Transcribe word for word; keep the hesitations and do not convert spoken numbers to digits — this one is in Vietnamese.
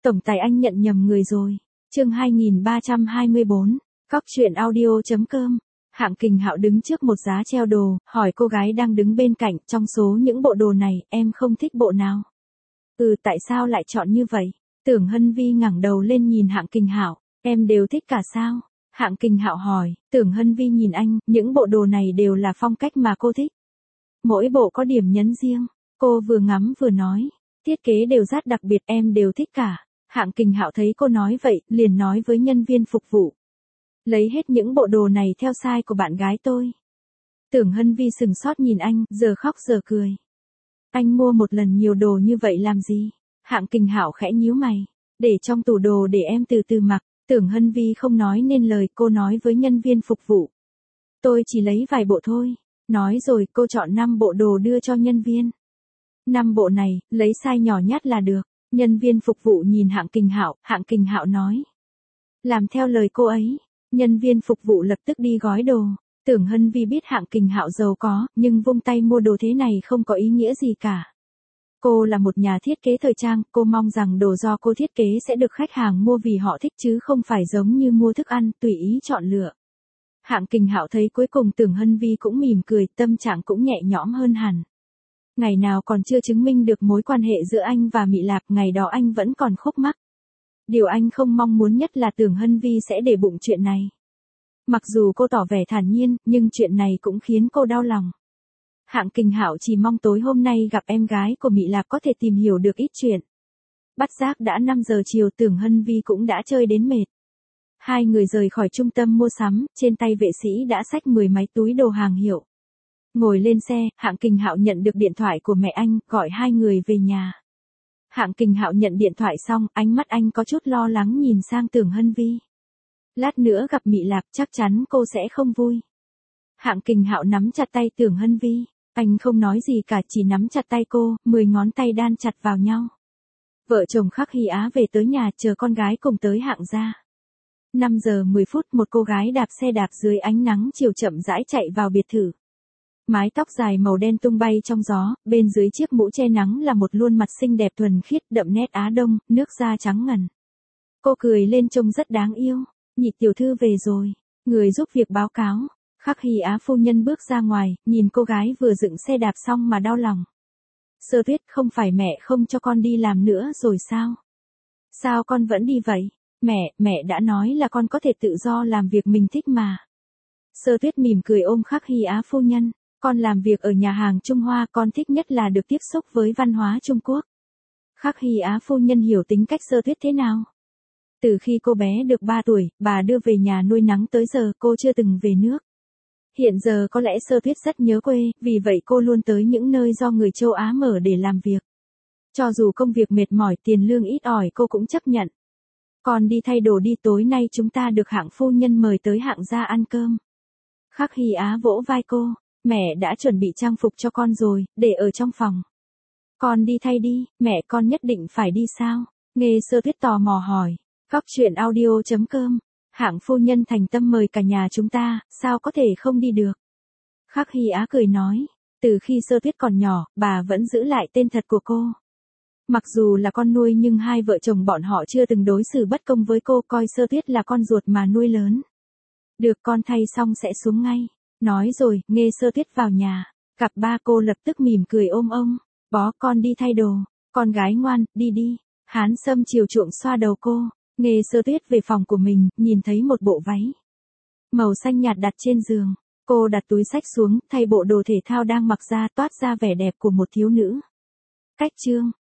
Tổng tài anh nhận nhầm người rồi. Chương hai nghìn ba trăm hai mươi bốn. Cóc truyện audio chấm com. Hạng Kình Hạo đứng trước một giá treo đồ, hỏi cô gái đang đứng bên cạnh, trong số những bộ đồ này, em không thích bộ nào? Ừ, tại sao lại chọn như vậy? Tưởng Hân Vi ngẩng đầu lên nhìn Hạng Kình Hạo, em đều thích cả sao? Hạng Kình Hạo hỏi. Tưởng Hân Vi nhìn anh, những bộ đồ này đều là phong cách mà cô thích. Mỗi bộ có điểm nhấn riêng. Cô vừa ngắm vừa nói, thiết kế đều rất đặc biệt, em đều thích cả. Hạng Kình Hạo thấy cô nói vậy, liền nói với nhân viên phục vụ. Lấy hết những bộ đồ này theo size của bạn gái tôi. Tưởng Hân Vi sừng sốt nhìn anh, giờ khóc giờ cười. Anh mua một lần nhiều đồ như vậy làm gì? Hạng Kình Hạo khẽ nhíu mày. Để trong tủ đồ để em từ từ mặc. Tưởng Hân Vi không nói nên lời, cô nói với nhân viên phục vụ. Tôi chỉ lấy vài bộ thôi. Nói rồi cô chọn năm bộ đồ đưa cho nhân viên. Năm bộ này, lấy size nhỏ nhất là được. Nhân viên phục vụ nhìn Hạng Kình Hạo, Hạng Kình Hạo nói. Làm theo lời cô ấy. Nhân viên phục vụ lập tức đi gói đồ. Tưởng Hân Vi biết Hạng Kình Hạo giàu có, nhưng vung tay mua đồ thế này không có ý nghĩa gì cả. Cô là một nhà thiết kế thời trang, cô mong rằng đồ do cô thiết kế sẽ được khách hàng mua vì họ thích chứ không phải giống như mua thức ăn, tùy ý chọn lựa. Hạng Kình Hạo thấy cuối cùng Tưởng Hân Vi cũng mỉm cười, tâm trạng cũng nhẹ nhõm hơn hẳn. Ngày nào còn chưa chứng minh được mối quan hệ giữa anh và Mị Lạp, ngày đó anh vẫn còn khúc mắc. Điều anh không mong muốn nhất là Tưởng Hân Vi sẽ để bụng chuyện này. Mặc dù cô tỏ vẻ thản nhiên, nhưng chuyện này cũng khiến cô đau lòng. Hạng Kình Hạo chỉ mong tối hôm nay gặp em gái của Mị Lạp có thể tìm hiểu được ít chuyện. Bắt giác đã năm giờ chiều, Tưởng Hân Vi cũng đã chơi đến mệt. Hai người rời khỏi trung tâm mua sắm, trên tay vệ sĩ đã xách mười mấy túi đồ hàng hiệu. Ngồi lên xe, Hạng Kình Hạo nhận được điện thoại của mẹ anh, gọi hai người về nhà. Hạng Kình Hạo nhận điện thoại xong, ánh mắt anh có chút lo lắng nhìn sang Tưởng Hân Vi. Lát nữa gặp Mị Lạp chắc chắn cô sẽ không vui. Hạng Kình Hạo nắm chặt tay Tưởng Hân Vi. Anh không nói gì cả, chỉ nắm chặt tay cô, mười ngón tay đan chặt vào nhau. Vợ chồng Khắc Hy Á về tới nhà chờ con gái cùng tới Hạng gia. năm giờ mười phút một cô gái đạp xe đạp dưới ánh nắng chiều chậm rãi chạy vào biệt thự. Mái tóc dài màu đen tung bay trong gió, bên dưới chiếc mũ che nắng là một khuôn mặt xinh đẹp thuần khiết đậm nét Á Đông, nước da trắng ngần. Cô cười lên trông rất đáng yêu. Nhị tiểu thư về rồi. Người giúp việc báo cáo. Khắc Hy Á phu nhân bước ra ngoài, nhìn cô gái vừa dựng xe đạp xong mà đau lòng. Sơ Tuyết, không phải mẹ không cho con đi làm nữa rồi sao? Sao con vẫn đi vậy? Mẹ, mẹ đã nói là con có thể tự do làm việc mình thích mà. Sơ Tuyết mỉm cười ôm Khắc Hy Á phu nhân. Con làm việc ở nhà hàng Trung Hoa, con thích nhất là được tiếp xúc với văn hóa Trung Quốc. Khắc Hy Á phu nhân hiểu tính cách Sơ Tuyết thế nào. Từ khi cô bé được ba tuổi, bà đưa về nhà nuôi nắng tới giờ cô chưa từng về nước. Hiện giờ có lẽ Sơ Tuyết rất nhớ quê, vì vậy cô luôn tới những nơi do người châu Á mở để làm việc. Cho dù công việc mệt mỏi, tiền lương ít ỏi cô cũng chấp nhận. Con đi thay đồ đi, tối nay chúng ta được Hạng phu nhân mời tới Hạng gia ăn cơm. Khắc Hy Á vỗ vai cô, mẹ đã chuẩn bị trang phục cho con rồi, để ở trong phòng. Con đi thay đi, mẹ con nhất định phải đi sao? Nghe Sơ Tuyết tò mò hỏi. Cóc truyện audio chấm com. Hạng phu nhân thành tâm mời cả nhà chúng ta, sao có thể không đi được? Khắc Hy Á cười nói, từ khi Sơ Tuyết còn nhỏ, bà vẫn giữ lại tên thật của cô. Mặc dù là con nuôi nhưng hai vợ chồng bọn họ chưa từng đối xử bất công với cô, coi Sơ Tuyết là con ruột mà nuôi lớn. Được, con thay xong sẽ xuống ngay. Nói rồi, nghe Sơ Tuyết vào nhà, gặp ba cô lập tức mỉm cười ôm ông. Bó, con đi thay đồ. Con gái ngoan, đi đi. Hán Sâm chiều chuộng xoa đầu cô. Nghe Sơ Tuyết về phòng của mình, nhìn thấy một bộ váy màu xanh nhạt đặt trên giường. Cô đặt túi xách xuống, thay bộ đồ thể thao đang mặc ra, toát ra vẻ đẹp của một thiếu nữ. Cách chương.